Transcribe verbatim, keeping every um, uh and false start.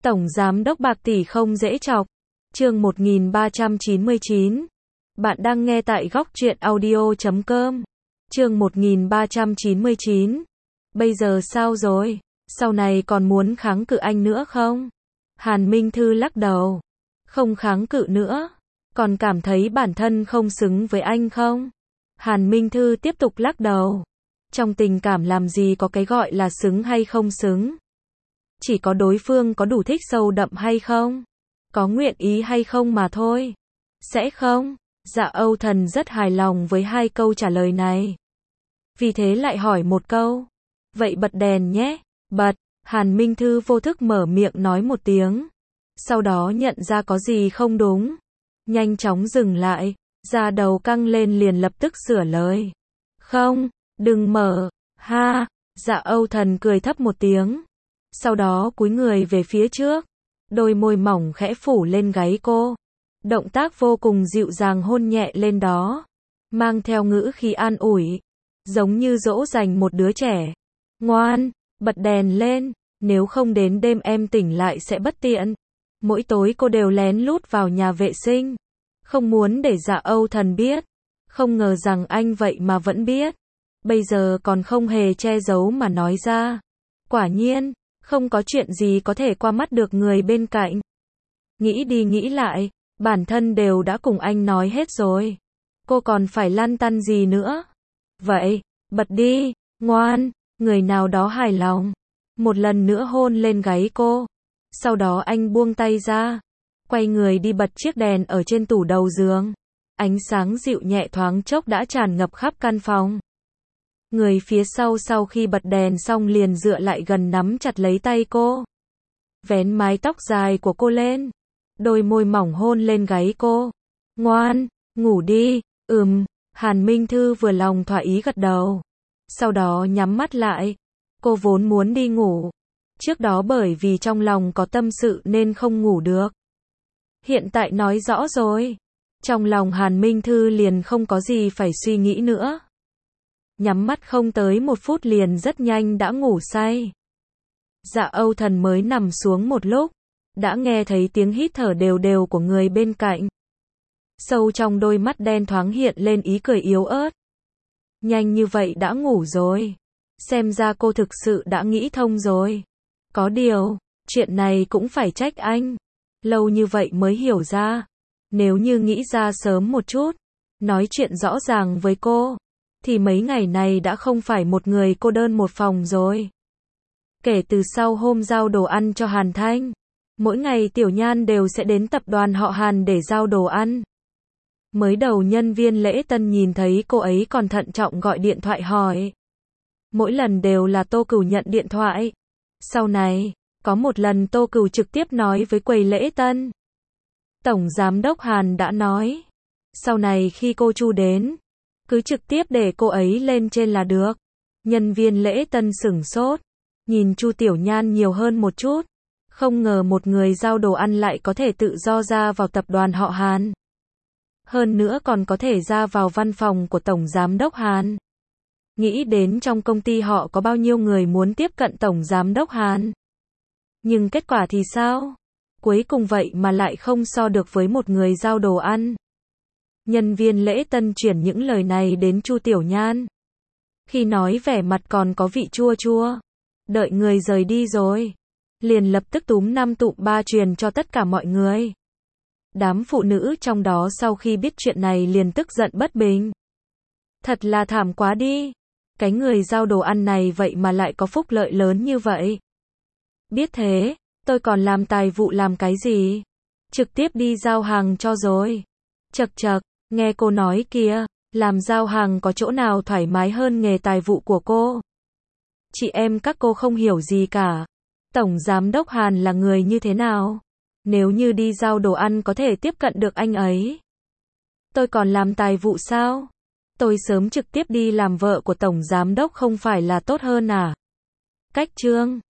Tổng giám đốc bạc tỷ không dễ chọc. Chương một nghìn ba trăm chín mươi chín. Bạn đang nghe tại góc truyện audio chấm com. Chương một nghìn ba trăm chín mươi chín. Bây giờ sao rồi? Sau này còn muốn kháng cự anh nữa không? Hàn Minh Thư lắc đầu. Không kháng cự nữa. Còn cảm thấy bản thân không xứng với anh không? Hàn Minh Thư tiếp tục lắc đầu. Trong tình cảm làm gì có cái gọi là xứng hay không xứng. Chỉ có đối phương có đủ thích sâu đậm hay không? Có nguyện ý hay không mà thôi. Sẽ không? Dạ Âu Thần rất hài lòng với hai câu trả lời này. Vì thế lại hỏi một câu. Vậy bật đèn nhé. Bật. Hàn Minh Thư vô thức mở miệng nói một tiếng. Sau đó nhận ra có gì không đúng. Nhanh chóng dừng lại. Da đầu căng lên liền lập tức sửa lời. Không, đừng mở. Ha. Dạ Âu Thần cười thấp một tiếng. Sau đó cúi người về phía trước. Đôi môi mỏng khẽ phủ lên gáy cô. Động tác vô cùng dịu dàng hôn nhẹ lên đó. Mang theo ngữ khí an ủi. Giống như dỗ dành một đứa trẻ. Ngoan, bật đèn lên. Nếu không đến đêm em tỉnh lại sẽ bất tiện. Mỗi tối cô đều lén lút vào nhà vệ sinh. Không muốn để Dạ Âu Thần biết. Không ngờ rằng anh vậy mà vẫn biết. Bây giờ còn không hề che giấu mà nói ra. Quả nhiên, không có chuyện gì có thể qua mắt được người bên cạnh. Nghĩ đi nghĩ lại, bản thân đều đã cùng anh nói hết rồi. Cô còn phải lăn tăn gì nữa? Vậy, bật đi, ngoan, người nào đó hài lòng. Một lần nữa hôn lên gáy cô. Sau đó anh buông tay ra. Quay người đi bật chiếc đèn ở trên tủ đầu giường. Ánh sáng dịu nhẹ thoáng chốc đã tràn ngập khắp căn phòng. Người phía sau sau khi bật đèn xong liền dựa lại gần nắm chặt lấy tay cô. Vén mái tóc dài của cô lên. Đôi môi mỏng hôn lên gáy cô. Ngoan, ngủ đi. Ừm, Hàn Minh Thư vừa lòng thỏa ý gật đầu. Sau đó nhắm mắt lại. Cô vốn muốn đi ngủ. Trước đó bởi vì trong lòng có tâm sự nên không ngủ được. Hiện tại nói rõ rồi. Trong lòng Hàn Minh Thư liền không có gì phải suy nghĩ nữa. Nhắm mắt không tới một phút liền rất nhanh đã ngủ say. Dạ Âu Thần mới nằm xuống một lúc. Đã nghe thấy tiếng hít thở đều đều của người bên cạnh. Sâu trong đôi mắt đen thoáng hiện lên ý cười yếu ớt. Nhanh như vậy đã ngủ rồi. Xem ra cô thực sự đã nghĩ thông rồi. Có điều, chuyện này cũng phải trách anh. Lâu như vậy mới hiểu ra. Nếu như nghĩ ra sớm một chút, nói chuyện rõ ràng với cô, thì mấy ngày này đã không phải một người cô đơn một phòng rồi. Kể từ sau hôm giao đồ ăn cho Hàn Thanh, mỗi ngày Tiểu Nhan đều sẽ đến tập đoàn họ Hàn để giao đồ ăn. Mới đầu nhân viên lễ tân nhìn thấy cô ấy còn thận trọng gọi điện thoại hỏi. Mỗi lần đều là Tô Cửu nhận điện thoại. Sau này, có một lần Tô Cửu trực tiếp nói với quầy lễ tân. Tổng giám đốc Hàn đã nói, sau này khi cô Chu đến, cứ trực tiếp để cô ấy lên trên là được. Nhân viên lễ tân sửng sốt, nhìn Chu Tiểu Nhan nhiều hơn một chút. Không ngờ một người giao đồ ăn lại có thể tự do ra vào tập đoàn họ Hàn. Hơn nữa còn có thể ra vào văn phòng của Tổng Giám đốc Hàn. Nghĩ đến trong công ty họ có bao nhiêu người muốn tiếp cận Tổng Giám đốc Hàn. Nhưng kết quả thì sao? Cuối cùng vậy mà lại không so được với một người giao đồ ăn. Nhân viên lễ tân chuyển những lời này đến Chu Tiểu Nhan. Khi nói vẻ mặt còn có vị chua chua. Đợi người rời đi rồi. Liền lập tức túm năm tụm ba truyền cho tất cả mọi người. Đám phụ nữ trong đó sau khi biết chuyện này liền tức giận bất bình. Thật là thảm quá đi. Cái người giao đồ ăn này vậy mà lại có phúc lợi lớn như vậy. Biết thế, tôi còn làm tài vụ làm cái gì? Trực tiếp đi giao hàng cho rồi. Chậc chậc, nghe cô nói kìa, làm giao hàng có chỗ nào thoải mái hơn nghề tài vụ của cô? Chị em các cô không hiểu gì cả. Tổng giám đốc Hàn là người như thế nào? Nếu như đi giao đồ ăn có thể tiếp cận được anh ấy. Tôi còn làm tài vụ sao? Tôi sớm trực tiếp đi làm vợ của tổng giám đốc không phải là tốt hơn à? Cách chương